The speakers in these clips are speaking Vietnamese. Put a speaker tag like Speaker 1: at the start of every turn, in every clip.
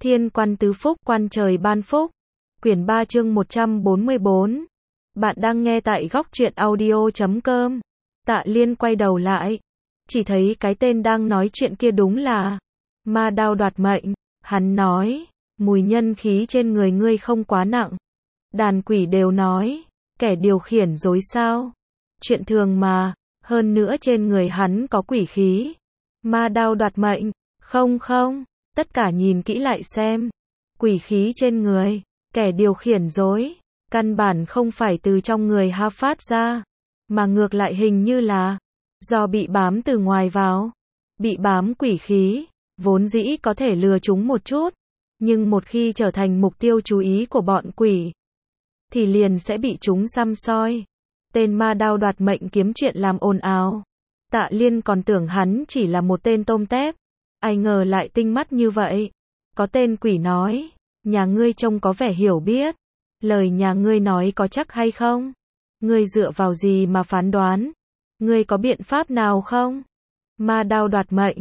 Speaker 1: Thiên quan tứ phúc, quan trời ban phúc. Quyển 3 chương 144. Bạn đang nghe tại góc truyện audio.com. Tạ Liên quay đầu lại, chỉ thấy cái tên đang nói chuyện kia đúng là Ma Đao đoạt mệnh. Hắn nói, mùi nhân khí trên người ngươi không quá nặng. Đàn quỷ đều nói, kẻ điều khiển dối sao. Chuyện thường mà, hơn nữa trên người hắn có quỷ khí. Ma Đao đoạt mệnh, không, tất cả nhìn kỹ lại xem. Quỷ khí trên người, kẻ điều khiển dối, căn bản không phải từ trong người ha phát ra, mà ngược lại hình như là do bị bám từ ngoài vào. Bị bám quỷ khí, vốn dĩ có thể lừa chúng một chút, nhưng một khi trở thành mục tiêu chú ý của bọn quỷ, thì liền sẽ bị chúng săm soi. Tên Ma Đao đoạt mệnh kiếm chuyện làm ồn ào. Tạ Liên còn tưởng hắn chỉ là một tên tôm tép, ai ngờ lại tinh mắt như vậy. Có tên quỷ nói, nhà ngươi trông có vẻ hiểu biết, lời nhà ngươi nói có chắc hay không? Ngươi dựa vào gì mà phán đoán? Ngươi có biện pháp nào không? Ma Đao đoạt mệnh,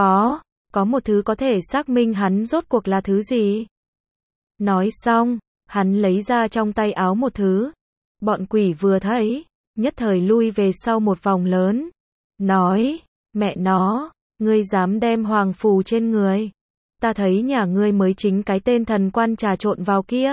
Speaker 1: có một thứ có thể xác minh hắn rốt cuộc là thứ gì. Nói xong, hắn lấy ra trong tay áo một thứ. Bọn quỷ vừa thấy, nhất thời lui về sau một vòng lớn. Nói, mẹ nó, ngươi dám đem hoàng phù trên người. Ta thấy nhà ngươi mới chính cái tên thần quan trà trộn vào kia.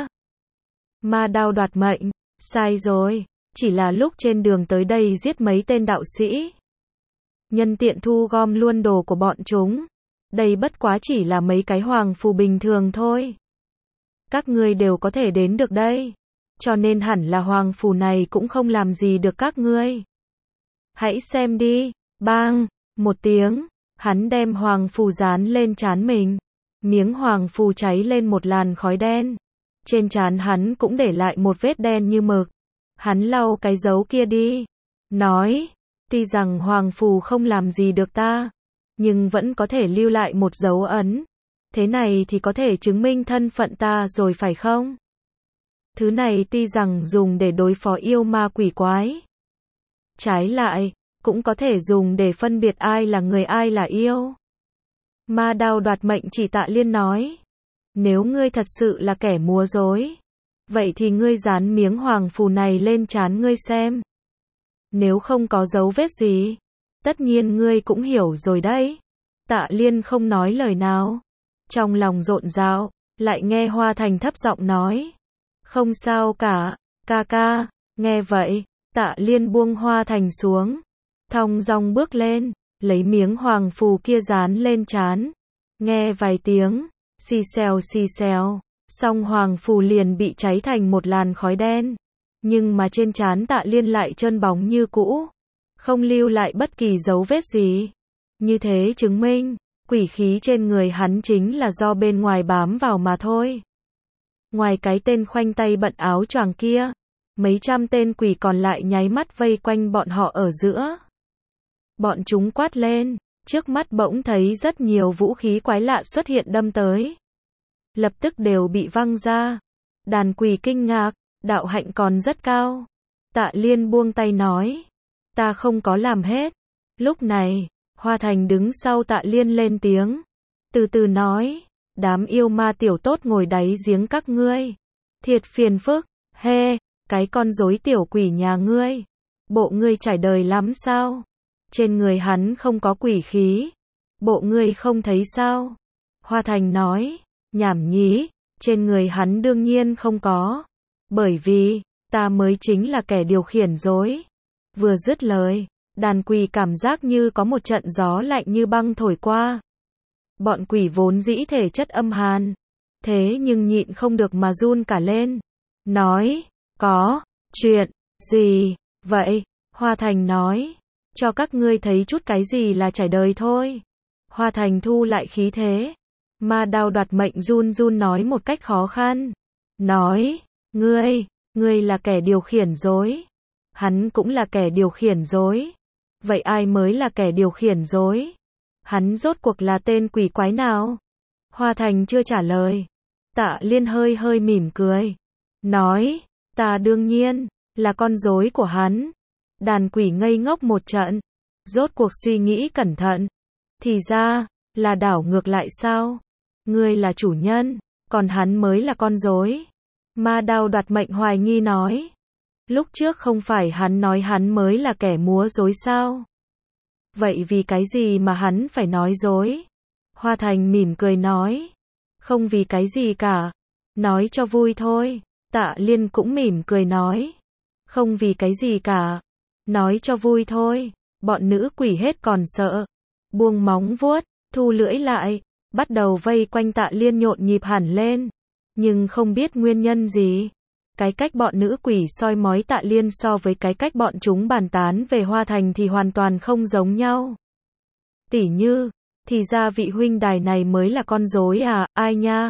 Speaker 1: Ma Đao đoạt mệnh, sai rồi, chỉ là lúc trên đường tới đây giết mấy tên đạo sĩ. Nhân tiện thu gom luôn đồ của bọn chúng. Đây bất quá chỉ là mấy cái hoàng phù bình thường thôi. Các ngươi đều có thể đến được đây, cho nên hẳn là hoàng phù này cũng không làm gì được các ngươi. Hãy xem đi, bang, một tiếng, hắn đem hoàng phù dán lên trán mình. Miếng hoàng phù cháy lên một làn khói đen. Trên trán hắn cũng để lại một vết đen như mực. Hắn lau cái dấu kia đi. Nói, tuy rằng hoàng phù không làm gì được ta, nhưng vẫn có thể lưu lại một dấu ấn. Thế này thì có thể chứng minh thân phận ta rồi phải không? Thứ này tuy rằng dùng để đối phó yêu ma quỷ quái, trái lại, cũng có thể dùng để phân biệt ai là người ai là yêu. Ma Đao đoạt mệnh chỉ Tạ Liên nói, nếu ngươi thật sự là kẻ múa rối, vậy thì ngươi dán miếng hoàng phù này lên trán ngươi xem. Nếu không có dấu vết gì, tất nhiên ngươi cũng hiểu rồi đấy. Tạ Liên không nói lời nào, trong lòng rộn rạo, lại nghe Hoa Thành thấp giọng nói, không sao cả, ca. Nghe vậy, Tạ Liên buông Hoa Thành xuống, thong dong bước lên, lấy miếng hoàng phù kia dán lên trán. Nghe vài tiếng, xì xèo, xong hoàng phù liền bị cháy thành một làn khói đen. Nhưng mà trên trán Tạ Liên lại trơn bóng như cũ, không lưu lại bất kỳ dấu vết gì. Như thế chứng minh, quỷ khí trên người hắn chính là do bên ngoài bám vào mà thôi. Ngoài cái tên khoanh tay bận áo choàng kia, mấy trăm tên quỷ còn lại nháy mắt vây quanh bọn họ ở giữa. Bọn chúng quát lên, trước mắt bỗng thấy rất nhiều vũ khí quái lạ xuất hiện đâm tới. Lập tức đều bị văng ra. Đàn quỷ kinh ngạc, đạo hạnh còn rất cao. Tạ Liên buông tay nói, ta không có làm hết. Lúc này, Hoa Thành đứng sau Tạ Liên lên tiếng, từ từ nói, đám yêu ma tiểu tốt ngồi đáy giếng các ngươi, thiệt phiền phức, cái con rối tiểu quỷ nhà ngươi, bộ ngươi trải đời lắm sao? Trên người hắn không có quỷ khí, bộ ngươi không thấy sao? Hoa Thành nói, nhảm nhí, trên người hắn đương nhiên không có, bởi vì, ta mới chính là kẻ điều khiển dối. Vừa dứt lời, đàn quỷ cảm giác như có một trận gió lạnh như băng thổi qua. Bọn quỷ vốn dĩ thể chất âm hàn, thế nhưng nhịn không được mà run cả lên. Nói, có chuyện gì vậy? Hoa Thành nói, cho các ngươi thấy chút cái gì là trải đời thôi. Hoa Thành thu lại khí thế. Ma Đao đoạt mệnh run nói một cách khó khăn. Nói, ngươi là kẻ điều khiển dối. Hắn cũng là kẻ điều khiển dối. Vậy ai mới là kẻ điều khiển dối? Hắn rốt cuộc là tên quỷ quái nào? Hoa Thành chưa trả lời. Tạ Liên hơi mỉm cười. Nói, ta đương nhiên là con rối của hắn. Đàn quỷ ngây ngốc một trận. Rốt cuộc suy nghĩ cẩn thận. Thì ra, là đảo ngược lại sao? Ngươi là chủ nhân, còn hắn mới là con rối. Ma Đao Đoạt Mệnh hoài nghi nói. Lúc trước không phải hắn nói hắn mới là kẻ múa rối sao? Vậy vì cái gì mà hắn phải nói dối? Hoa Thành mỉm cười nói. Không vì cái gì cả. Nói cho vui thôi. Tạ Liên cũng mỉm cười nói. Không vì cái gì cả. Nói cho vui thôi. Bọn nữ quỷ hết còn sợ. Buông móng vuốt, thu lưỡi lại. Bắt đầu vây quanh Tạ Liên nhộn nhịp hẳn lên. Nhưng không biết nguyên nhân gì. Cái cách bọn nữ quỷ soi mói Tạ Liên so với cái cách bọn chúng bàn tán về Hoa Thành thì hoàn toàn không giống nhau. Tỉ như, thì ra vị huynh đài này mới là con rối à, ai nha?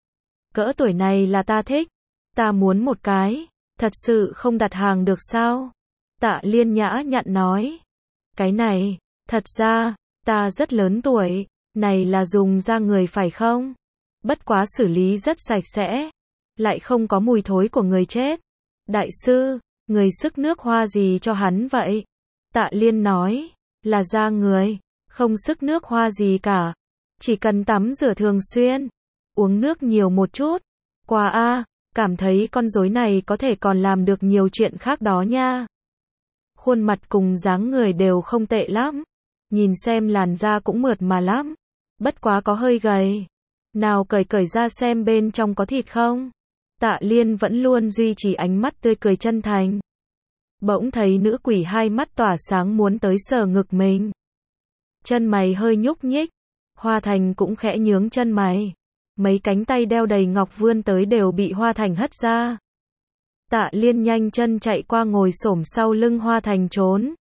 Speaker 1: Cỡ tuổi này là ta thích. Ta muốn một cái. Thật sự không đặt hàng được sao? Tạ Liên nhã nhặn nói. Cái này, thật ra, ta rất lớn tuổi. Này là dùng da người phải không? Bất quá xử lý rất sạch sẽ. Lại không có mùi thối của người chết. Đại sư, người sức nước hoa gì cho hắn vậy? Tạ Liên nói, là da người, không sức nước hoa gì cả. Chỉ cần tắm rửa thường xuyên, uống nước nhiều một chút. Qua a, cảm thấy con rối này có thể còn làm được nhiều chuyện khác đó nha. Khuôn mặt cùng dáng người đều không tệ lắm. Nhìn xem làn da cũng mượt mà lắm. Bất quá có hơi gầy. Nào cởi cởi ra xem bên trong có thịt không? Tạ Liên vẫn luôn duy trì ánh mắt tươi cười chân thành. Bỗng thấy nữ quỷ hai mắt tỏa sáng muốn tới sờ ngực mình. Chân mày hơi nhúc nhích. Hoa Thành cũng khẽ nhướng chân mày. Mấy cánh tay đeo đầy ngọc vươn tới đều bị Hoa Thành hất ra. Tạ Liên nhanh chân chạy qua ngồi xổm sau lưng Hoa Thành trốn.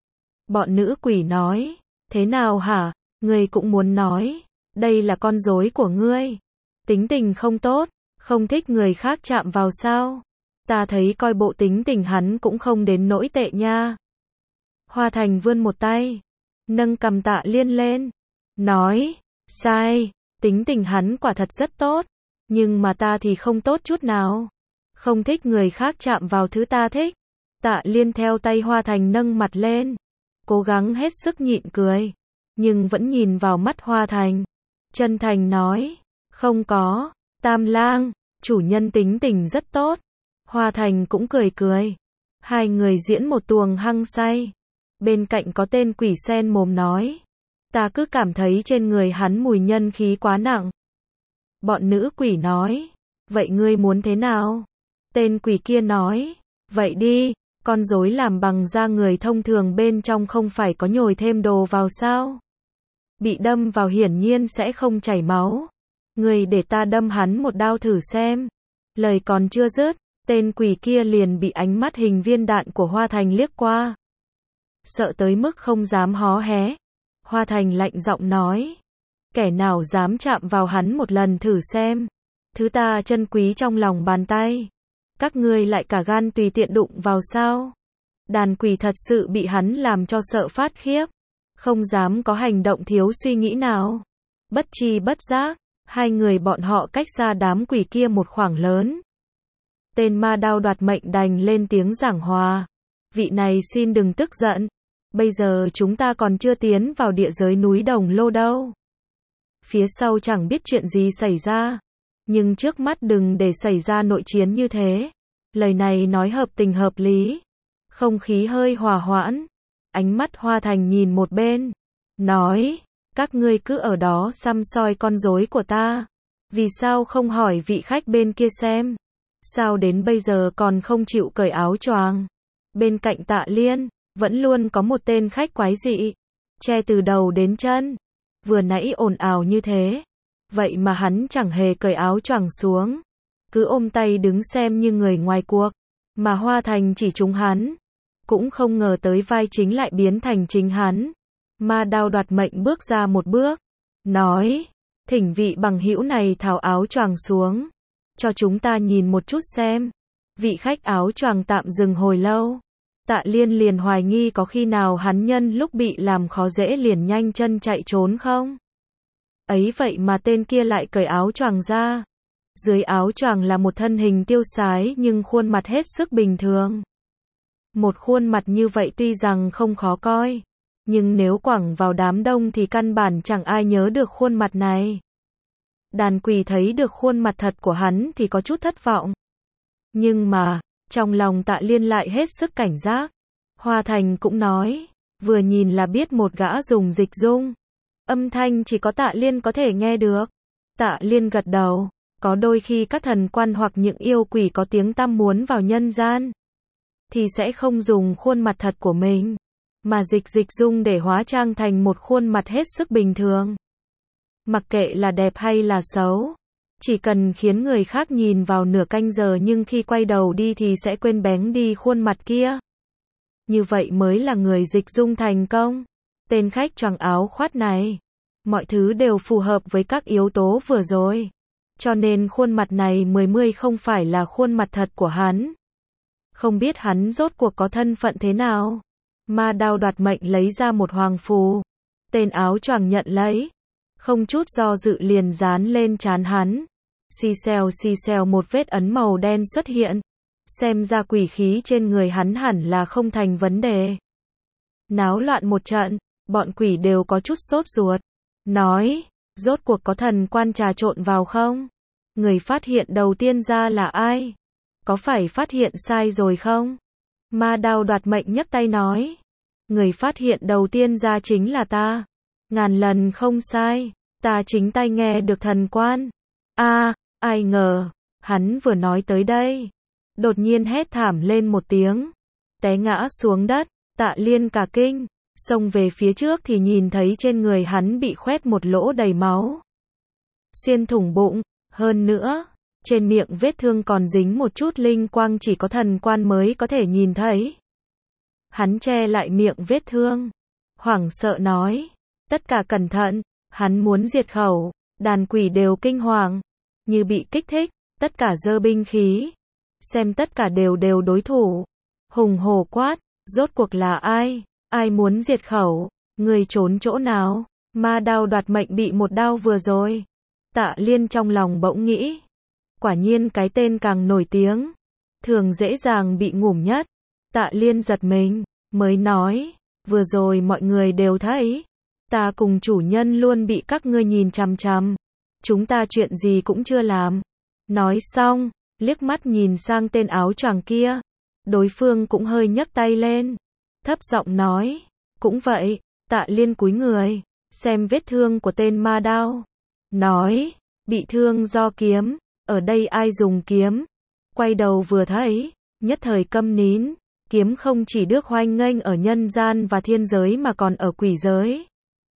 Speaker 1: Bọn nữ quỷ nói, thế nào hả, ngươi cũng muốn nói, đây là con rối của ngươi. Tính tình không tốt, không thích người khác chạm vào sao. Ta thấy coi bộ tính tình hắn cũng không đến nỗi tệ nha. Hoa Thành vươn một tay, nâng cằm Tạ Liên lên, nói, sai, tính tình hắn quả thật rất tốt, nhưng mà ta thì không tốt chút nào. Không thích người khác chạm vào thứ ta thích. Tạ Liên theo tay Hoa Thành nâng mặt lên, cố gắng hết sức nhịn cười, nhưng vẫn nhìn vào mắt Hoa Thành. Chân thành nói, không có, Tam Lang, chủ nhân tính tình rất tốt. Hoa Thành cũng cười cười. Hai người diễn một tuồng hăng say. Bên cạnh có tên quỷ sen mồm nói, ta cứ cảm thấy trên người hắn mùi nhân khí quá nặng. Bọn nữ quỷ nói, vậy ngươi muốn thế nào? Tên quỷ kia nói, vậy đi, con rối làm bằng da người thông thường bên trong không phải có nhồi thêm đồ vào sao? Bị đâm vào hiển nhiên sẽ không chảy máu. Ngươi để ta đâm hắn một đao thử xem. Lời còn chưa dứt, tên quỷ kia liền bị ánh mắt hình viên đạn của Hoa Thành liếc qua. Sợ tới mức không dám hó hé. Hoa Thành lạnh giọng nói, kẻ nào dám chạm vào hắn một lần thử xem. Thứ ta chân quý trong lòng bàn tay. Các ngươi lại cả gan tùy tiện đụng vào sao? Đàn quỷ thật sự bị hắn làm cho sợ phát khiếp. Không dám có hành động thiếu suy nghĩ nào. Bất tri bất giác, hai người bọn họ cách xa đám quỷ kia một khoảng lớn. Tên Ma Đao Đoạt Mệnh đành lên tiếng giảng hòa. Vị này xin đừng tức giận. Bây giờ chúng ta còn chưa tiến vào địa giới núi Đồng Lô đâu. Phía sau chẳng biết chuyện gì xảy ra. Nhưng trước mắt đừng để xảy ra nội chiến như thế. Lời này nói hợp tình hợp lý. Không khí hơi hòa hoãn. Ánh mắt Hoa Thành nhìn một bên. Nói, các ngươi cứ ở đó săm soi con rối của ta. Vì sao không hỏi vị khách bên kia xem? Sao đến bây giờ còn không chịu cởi áo choàng? Bên cạnh Tạ Liên, vẫn luôn có một tên khách quái dị. Che từ đầu đến chân. Vừa nãy ồn ào như thế. Vậy mà hắn chẳng hề cởi áo choàng xuống. Cứ ôm tay đứng xem như người ngoài cuộc. Mà Hoa Thành chỉ trúng hắn. Cũng không ngờ tới vai chính lại biến thành chính hắn. Ma Đao Đoạt Mệnh bước ra một bước. Nói, thỉnh vị bằng hữu này tháo áo choàng xuống. Cho chúng ta nhìn một chút xem. Vị khách áo choàng tạm dừng hồi lâu. Tạ Liên liền hoài nghi có khi nào hắn nhân lúc bị làm khó dễ liền nhanh chân chạy trốn không? Ấy vậy mà tên kia lại cởi áo choàng ra. Dưới áo choàng là một thân hình tiêu sái nhưng khuôn mặt hết sức bình thường. Một khuôn mặt như vậy tuy rằng không khó coi, nhưng nếu quẳng vào đám đông thì căn bản chẳng ai nhớ được khuôn mặt này. Đàn quỷ thấy được khuôn mặt thật của hắn thì có chút thất vọng. Nhưng mà, trong lòng Tạ Liên lại hết sức cảnh giác. Hoa Thành cũng nói, vừa nhìn là biết một gã dùng dịch dung. Âm thanh chỉ có Tạ Liên có thể nghe được. Tạ Liên gật đầu, có đôi khi các thần quan hoặc những yêu quỷ có tiếng tăm muốn vào nhân gian, thì sẽ không dùng khuôn mặt thật của mình, mà dịch dung để hóa trang thành một khuôn mặt hết sức bình thường. Mặc kệ là đẹp hay là xấu, chỉ cần khiến người khác nhìn vào nửa canh giờ nhưng khi quay đầu đi thì sẽ quên bén đi khuôn mặt kia. Như vậy mới là người dịch dung thành công. Tên khách choàng áo khoác này, mọi thứ đều phù hợp với các yếu tố vừa rồi. Cho nên khuôn mặt này 10 không phải là khuôn mặt thật của hắn. Không biết hắn rốt cuộc có thân phận thế nào. Ma Đao đoạt mệnh lấy ra một hoàng phù. Tên áo choàng nhận lấy. Không chút do dự liền dán lên trán hắn. Xì xèo một vết ấn màu đen xuất hiện. Xem ra quỷ khí trên người hắn hẳn là không thành vấn đề. Náo loạn một trận, bọn quỷ đều có chút sốt ruột. Nói, rốt cuộc có thần quan trà trộn vào không? Người phát hiện đầu tiên ra là ai? Có phải phát hiện sai rồi không? Ma Đao đoạt mệnh nhấc tay nói. Người phát hiện đầu tiên ra chính là ta. Ngàn lần không sai, ta chính tay nghe được thần quan. Ai ngờ, hắn vừa nói tới đây. Đột nhiên hét thảm lên một tiếng. Té ngã xuống đất, Tạ Liên cả kinh. Xông về phía trước thì nhìn thấy trên người hắn bị khoét một lỗ đầy máu. Xuyên thủng bụng, hơn nữa, trên miệng vết thương còn dính một chút linh quang chỉ có thần quan mới có thể nhìn thấy. Hắn che lại miệng vết thương, hoảng sợ nói, tất cả cẩn thận, hắn muốn diệt khẩu, đàn quỷ đều kinh hoàng, như bị kích thích, tất cả giơ binh khí, xem tất cả đều đối thủ, hùng hổ quát, rốt cuộc là ai? Ai muốn diệt khẩu? Người trốn chỗ nào? Ma Đao đoạt mệnh bị một đao vừa rồi. Tạ Liên trong lòng bỗng nghĩ. Quả nhiên cái tên càng nổi tiếng, thường dễ dàng bị ngủm nhất. Tạ Liên giật mình, mới nói. Vừa rồi mọi người đều thấy. Ta cùng chủ nhân luôn bị các ngươi nhìn chằm chằm. Chúng ta chuyện gì cũng chưa làm. Nói xong, liếc mắt nhìn sang tên áo choàng kia. Đối phương cũng hơi nhấc tay lên. Thấp giọng nói, cũng vậy. Tạ Liên cúi người, xem vết thương của tên ma đao. Nói, bị thương do kiếm, ở đây ai dùng kiếm? Quay đầu vừa thấy, nhất thời câm nín, kiếm không chỉ được hoành nghênh ở nhân gian và thiên giới mà còn ở quỷ giới.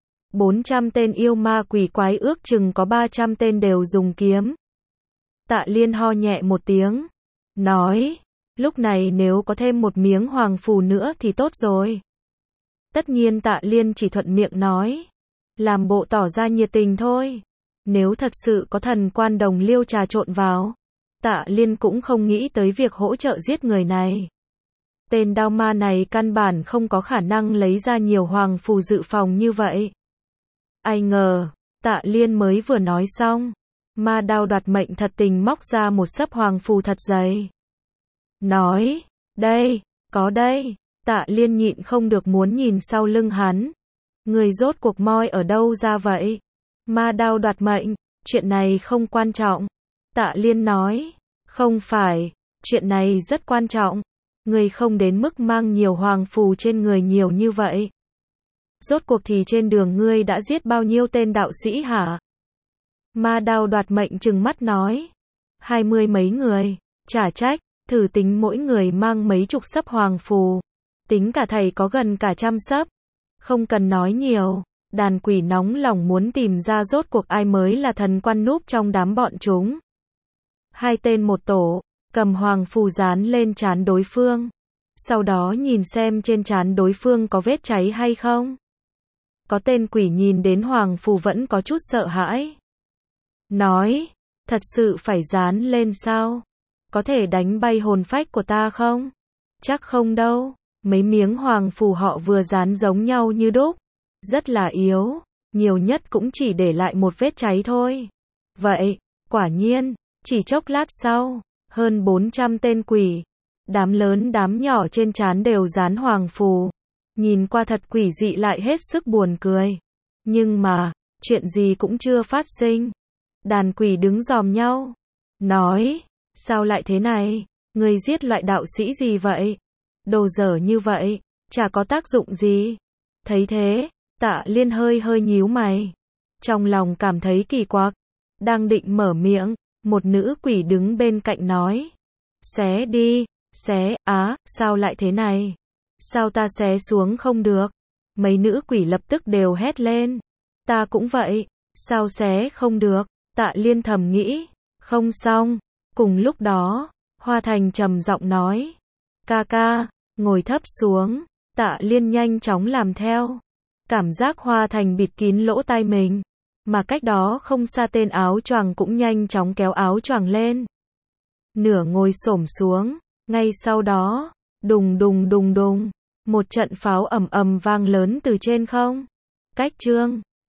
Speaker 1: 400 tên yêu ma quỷ quái ước chừng có 300 tên đều dùng kiếm. Tạ Liên ho nhẹ một tiếng, nói, lúc này nếu có thêm một miếng hoàng phù nữa thì tốt rồi. Tất nhiên Tạ Liên chỉ thuận miệng nói, làm bộ tỏ ra nhiệt tình thôi. Nếu thật sự có thần quan đồng liêu trà trộn vào, Tạ Liên cũng không nghĩ tới việc hỗ trợ giết người này. Tên đao ma này căn bản không có khả năng lấy ra nhiều hoàng phù dự phòng như vậy. Ai ngờ, Tạ Liên mới vừa nói xong, Ma Đao đoạt mệnh thật tình móc ra một xấp hoàng phù thật dày. Nói, đây, có đây. Tạ Liên nhịn không được muốn nhìn sau lưng hắn. Người rốt cuộc moi ở đâu ra vậy? Ma Đao đoạt mệnh, chuyện này không quan trọng. Tạ Liên nói, không phải, chuyện này rất quan trọng. Người không đến mức mang nhiều hoàng phù trên người nhiều như vậy. Rốt cuộc thì trên đường ngươi đã giết bao nhiêu tên đạo sĩ hả? Ma Đao đoạt mệnh trừng mắt nói, 20 mấy người, chả trách, thử tính mỗi người mang mấy chục xấp hoàng phù. Tính cả thầy có gần cả 100 xấp. Không cần nói nhiều, đàn quỷ nóng lòng muốn tìm ra rốt cuộc ai mới là thần quan núp trong đám bọn chúng. Hai tên một tổ, cầm hoàng phù dán lên trán đối phương. Sau đó nhìn xem trên trán đối phương có vết cháy hay không. Có tên quỷ nhìn đến hoàng phù vẫn có chút sợ hãi. Nói, thật sự phải dán lên sao? Có thể đánh bay hồn phách của ta không? Chắc không đâu. Mấy miếng hoàng phù họ vừa dán giống nhau như đúc. Rất là yếu. Nhiều nhất cũng chỉ để lại một vết cháy thôi. Vậy, quả nhiên, chỉ chốc lát sau, hơn 400 tên quỷ, đám lớn đám nhỏ trên trán đều dán hoàng phù. Nhìn qua thật quỷ dị lại hết sức buồn cười. Nhưng mà, chuyện gì cũng chưa phát sinh. Đàn quỷ đứng dòm nhau. Nói, sao lại thế này? Người giết loại đạo sĩ gì vậy? Đồ dở như vậy, chả có tác dụng gì. Thấy thế, Tạ Liên hơi hơi nhíu mày. Trong lòng cảm thấy kỳ quặc. Đang định mở miệng, một nữ quỷ đứng bên cạnh nói. Xé đi, xé, sao lại thế này? Sao ta xé xuống không được? Mấy nữ quỷ lập tức đều hét lên. Ta cũng vậy, sao xé không được? Tạ Liên thầm nghĩ. Không xong. Cùng lúc đó, Hoa Thành trầm giọng nói. Ca ca, ngồi thấp xuống. Tạ Liên nhanh chóng làm theo. Cảm giác Hoa Thành bịt kín lỗ tai mình. Mà cách đó không xa tên áo choàng cũng nhanh chóng kéo áo choàng lên. Nửa ngồi xổm xuống. Ngay sau đó, đùng đùng đùng đùng. Một trận pháo ầm ầm vang lớn từ trên không. Cách chương